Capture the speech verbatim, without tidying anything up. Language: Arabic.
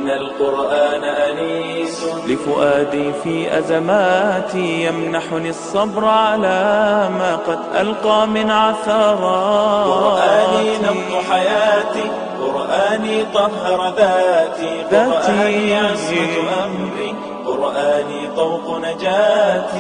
إن القرآن أنيس لفؤادي في أزماتي، يمنحني الصبر على ما قد ألقى من عثرات. قرآني نبض حياتي، قرآني طهر ذاتي، قرآني عصمة أمري، قرآني طوق نجاتي.